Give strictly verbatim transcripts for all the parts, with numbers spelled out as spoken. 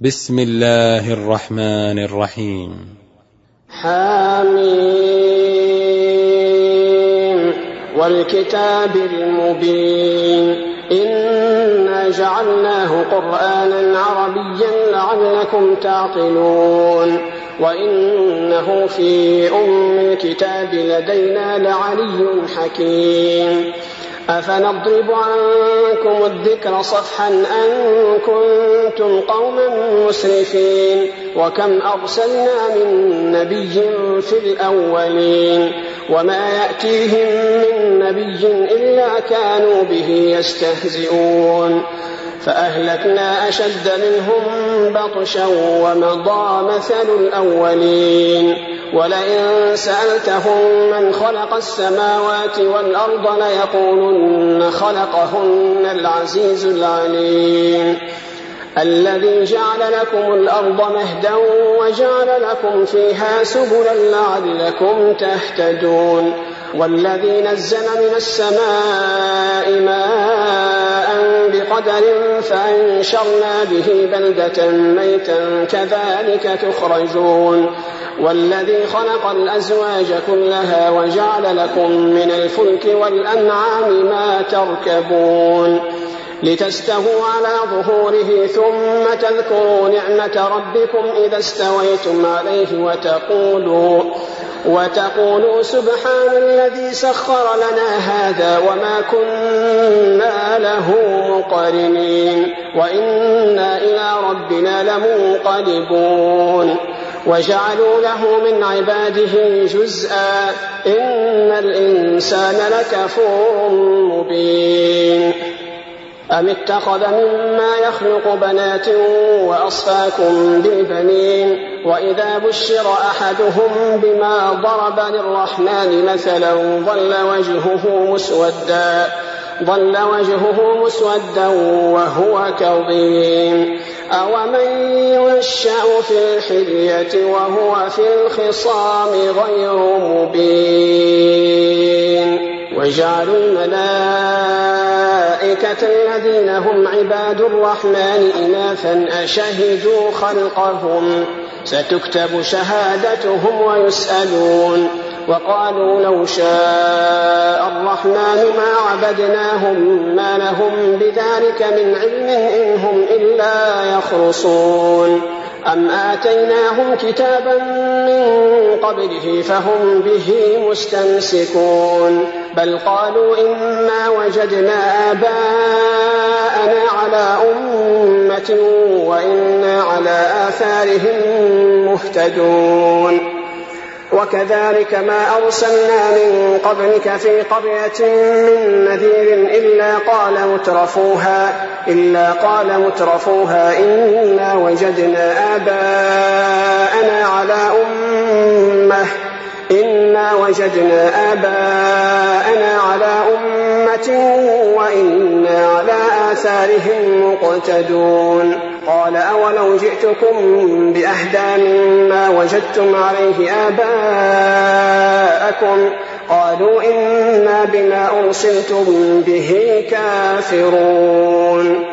بسم الله الرحمن الرحيم. حميم والكتاب المبين إنا جعلناه قرآنا عربيا لعلكم تعقلون وإنه في أم الكتاب لدينا لعلي حكيم أفنضرب عنكم الذكر صفحا أن كنتم قوما مسرفين وكم أرسلنا من نبي في الأولين وما يأتيهم من نبي إلا كانوا به يستهزئون فأهلكنا أشد منهم بطشا ومضى مثل الأولين ولئن سألتهم من خلق السماوات والأرض ليقولن خلقهن العزيز العليم الذي جعل لكم الأرض مهدا وجعل لكم فيها سبلا لعلكم تهتدون والذي نزل من السماء ماء بقدر فأنشرنا به بلدة ميتا كذلك تخرجون والذي خلق الأزواج كلها وجعل لكم من الفلك والأنعام ما تركبون لتستووا على ظهوره ثم تذكروا نعمة ربكم إذا استويتم عليه وتقولوا, وتقولوا سبحان الذي سخر لنا هذا وما كنا له مقرنين وإنا إلى ربنا لمنقلبون وجعلوا له من عباده جزءا إن الإنسان لكفور مبين أم اتخذ مما يخلق بنات وأصفاكم بالبنين وإذا بشر أحدهم بما ضرب للرحمن مثلا ظل وجهه مسودا ظل وجهه مسودا وهو كظيم أومن ينشأ في الحلية وهو في الخصام غير مبين وجعلوا الملائكة الذين هم عباد الرحمن إناثا أشهدوا خلقهم ستكتب شهادتهم ويسألون وقالوا لو شاء الرحمن ما عبدناهم ما لهم بذلك من علم إن هم إلا يخرصون أم آتيناهم كتابا من قبله فهم به مستمسكون بل قالوا إنا وجدنا آباءنا على أمة وإنا على آثارهم مهتدون وكذلك ما أرسلنا من قبلك في قرية من نذير إلا قال مترفوها, إلا قال مترفوها إنا وجدنا آباءنا على أمة إنا وجدنا آباءنا على أمة وإنا على آثارهم مقتدون قال أولو جئتكم بأهدى مما وجدتم عليه آباءكم قالوا إنا بما أرسلتم به كافرون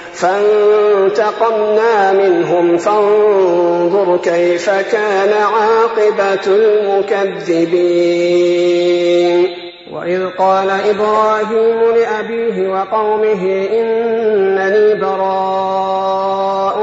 فانتقمنا منهم فانظر كيف كان عاقبة المكذبين وإذ قال إبراهيم لأبيه وقومه إنني براء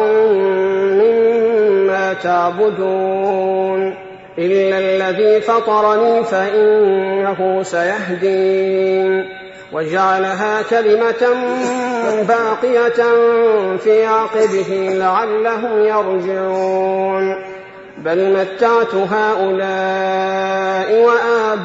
مما تعبدون إلا الذي فطرني فإنه سيهدين وجعلها كلمة باقية في عقبه لعلهم يرجعون بل متعت هؤلاء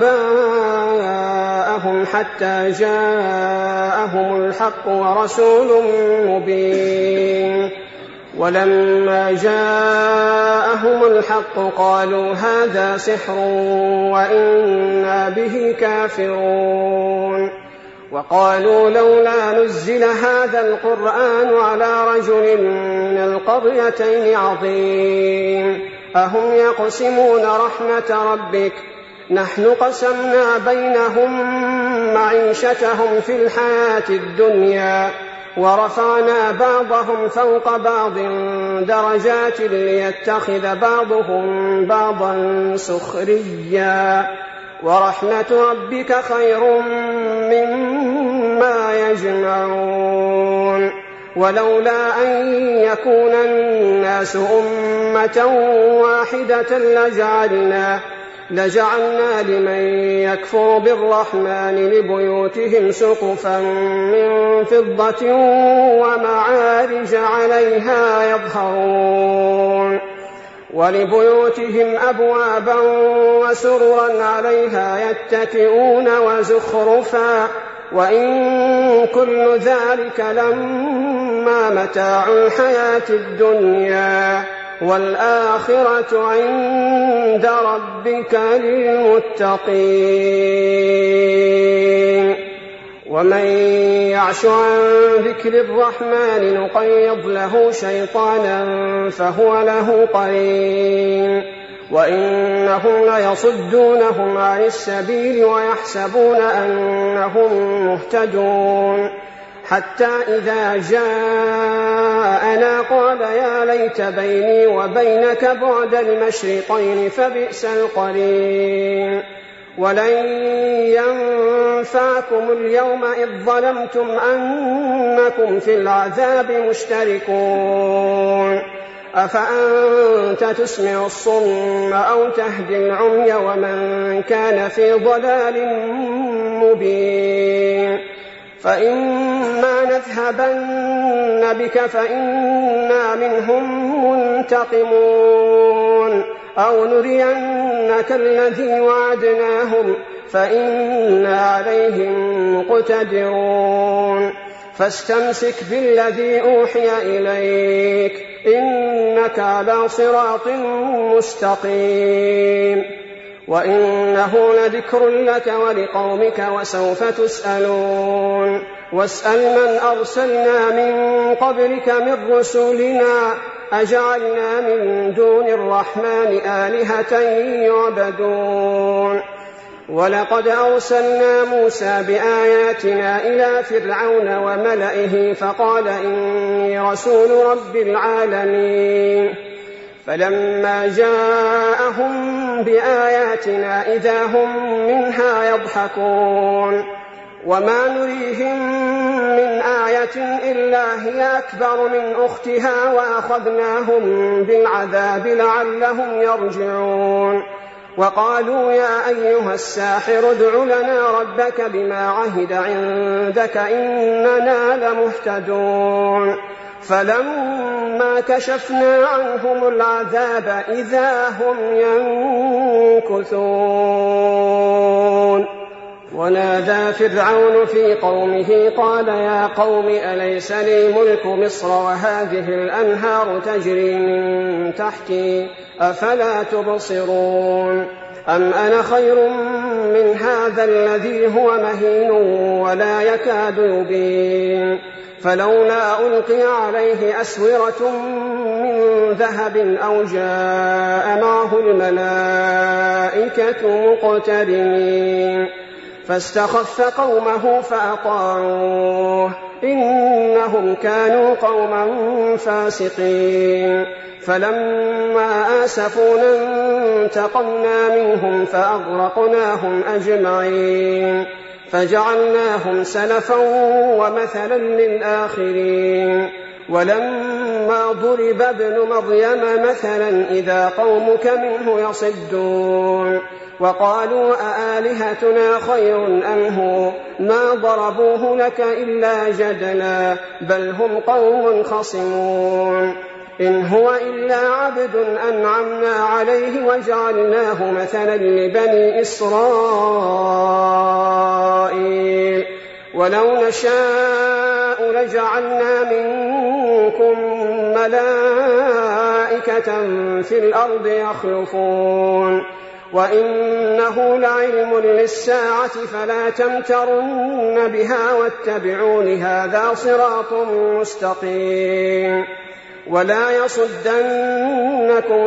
وآباءهم حتى جاءهم الحق ورسول مبين ولما جاءهم الحق قالوا هذا سحر وإنا به كافرون وقالوا لولا نزل هذا القرآن على رجل من القريتين عظيم أهم يقسمون رحمة ربك نحن قسمنا بينهم معيشتهم في الحياة الدنيا ورفعنا بعضهم فوق بعض درجات ليتخذ بعضهم بعضا سخريا ورحمة ربك خير مما يجمعون ولولا أن يكون الناس أمة واحدة لجعلنا لجعلنا لمن يكفر بالرحمن لبيوتهم سقفا من فضة ومعارج عليها يظهرون ولبيوتهم أبوابا وسررا عليها يتكئون وزخرفا وإن كل ذلك لما متاع الحياة الدنيا والآخرة عند ربك للمتقين ومن يعش عن ذكر الرحمن نقيض له شيطانا فهو له قرين وإنهم ليصدونهم عن السبيل ويحسبون أنهم مهتدون حتى إذا جاءنا قال يا ليت بيني وبينك بعد المشرقين فبئس القرين ولن ينفعكم اليوم إذ ظلمتم أنكم في العذاب مشتركون أفأنت تسمع الصم أو تهدي العمي ومن كان في ضلال مبين فإما نذهبن بك فإنا منهم منتقمون أو نرينك الذي وعدناهم فإنا عليهم مقتدرون فاستمسك بالذي أوحي إليك إنك على صراط مستقيم وإنه لذكر لك ولقومك وسوف تسألون واسأل من أرسلنا من قبلك من رسلنا أجعلنا من دون الرحمن آلهة يعبدون ولقد أرسلنا موسى بآياتنا إلى فرعون وملئه فقال إني رسول رب العالمين فلما جاءهم بآياتنا إذا هم منها يضحكون وما نريهم من آية إلا هي أكبر من أختها وأخذناهم بالعذاب لعلهم يرجعون وقالوا يا أيها الساحر ادع لنا ربك بما عهد عندك إننا لمهتدون فلما كشفنا عنهم العذاب إذا هم ينكثون ونادى فرعون في قومه قال يا قوم أليس لي ملك مصر وهذه الأنهار تجري من تحتي أفلا تبصرون أم أنا خير من هذا الذي هو مهين ولا يكاد يبين فلولا ألقي عليه أسورة من ذهب أو جاء معه الملائكة مقترنين فاستخف قومه فأطاعوه إنهم كانوا قوما فاسقين فلما آسفونا انتقمنا منهم فأغرقناهم أجمعين فجعلناهم سلفا ومثلا للآخرين ولما ضرب ابن مريم مثلا إذا قومك منه يصدون وقالوا أآلهتنا خير أم هو ما ضربوه لك إلا جدلا بل هم قوم خصمون إن هو إلا عبد أنعمنا عليه وجعلناه مثلا لبني إسرائيل ولو نشاء لجعلنا منكم ملائكة في الأرض يخلفون وإنه لعلم للساعة فلا تمترن بها واتبعون هذا صراط مستقيم ولا يصدنكم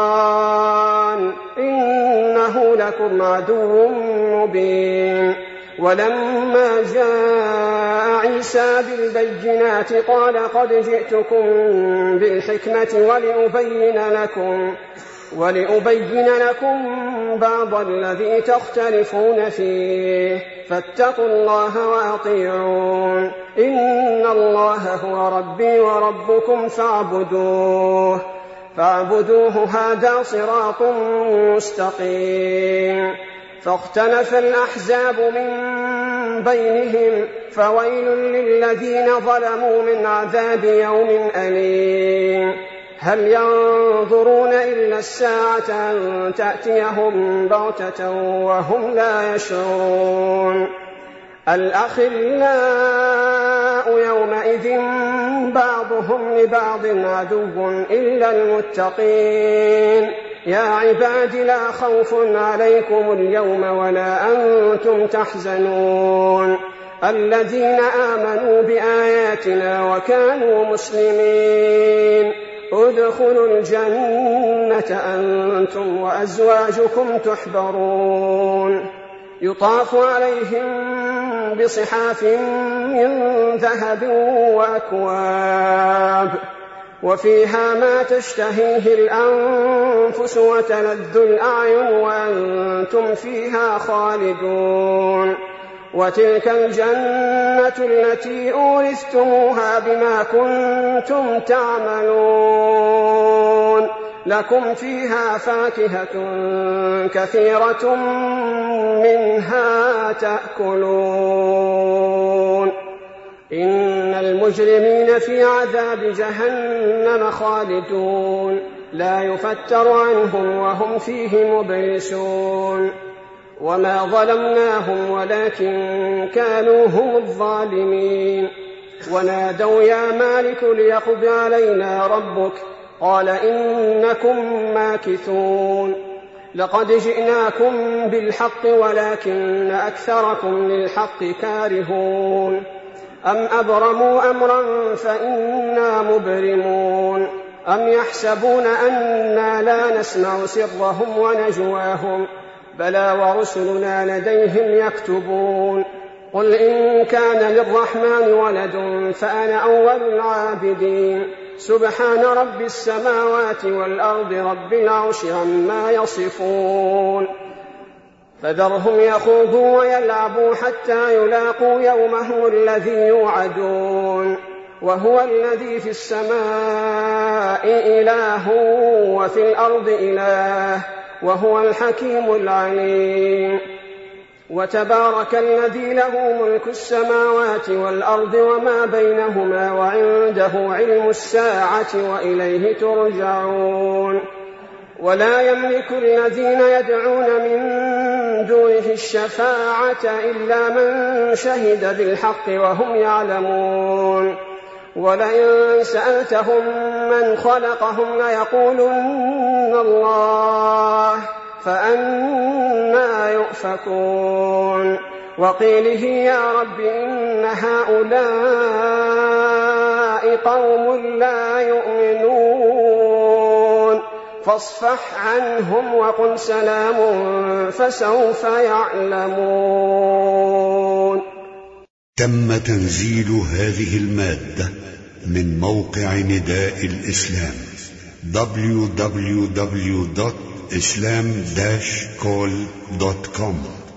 الشيطان إنه لكم عدو مبين ولما جاء عيسى بالبينات قال قد جئتكم بالحكمة ولأبين لكم, ولأبين لكم بعض الذي تختلفون فيه فاتقوا الله وأطيعون إن الله هو ربي وربكم فاعبدوه فاعبدوه هذا صراط مستقيم. فاختلف الأحزاب من بينهم فويل للذين ظلموا من عذاب يوم أليم. هل ينظرون إلا الساعة أن تأتيهم بغتة وهم لا يشعرون. الأخلاء يومئذ بعضهم لبعض عدو إلا المتقين. يا عباد لا خوف عليكم اليوم ولا أنتم تحزنون الذين آمنوا بآياتنا وكانوا مسلمين ادخلوا الجنة أنتم وأزواجكم تحبرون يطاف عليهم بصحاف من ذهب وأكواب وفيها ما تشتهيه الأنفس وتلذ الأعين وأنتم فيها خالدون. وتلك الجنة التي أورثتموها بما كنتم تعملون لكم فيها فاكهة كثيرة منها تأكلون. إن المجرمين في عذاب جهنم خالدون لا يفتر عنهم وهم فيه مبلسون. وما ظلمناهم ولكن كانوا هم الظالمين. ونادوا يا مالك ليقض علينا ربك قال إنكم ماكثون. لقد جئناكم بالحق ولكن أكثركم للحق كارهون. أم أبرموا أمرا فإنا مبرمون. أم يحسبون أنا لا نسمع سرهم ونجواهم بلى ورسلنا لديهم يكتبون. قل إن كان للرحمن ولد فأنا أول العابدين. سبحان رب السماوات والأرض رب العرش عما يصفون. فذرهم يخوضوا ويلعبوا حتى يلاقوا يومهم الذي يوعدون. وهو الذي في السماء إله وفي الأرض إله وهو الحكيم العليم. وتبارك الذي له ملك السماوات والأرض وما بينهما وعنده علم الساعة وإليه ترجعون. ولا يملك الذين يدعون من دونه الشفاعة إلا من شهد بالحق وهم يعلمون. ولئن سألتهم من خلقهم ليقولن الله فأنى يؤفكون. وقيله يا رب إن هؤلاء قوم لا يؤمنون فاصفح عنهم وقل سلام فسوف يعلمون. تم تنزيل هذه المادة من موقع نداء الإسلام دبليو دبليو دبليو دوت إسلام داش كول دوت كوم.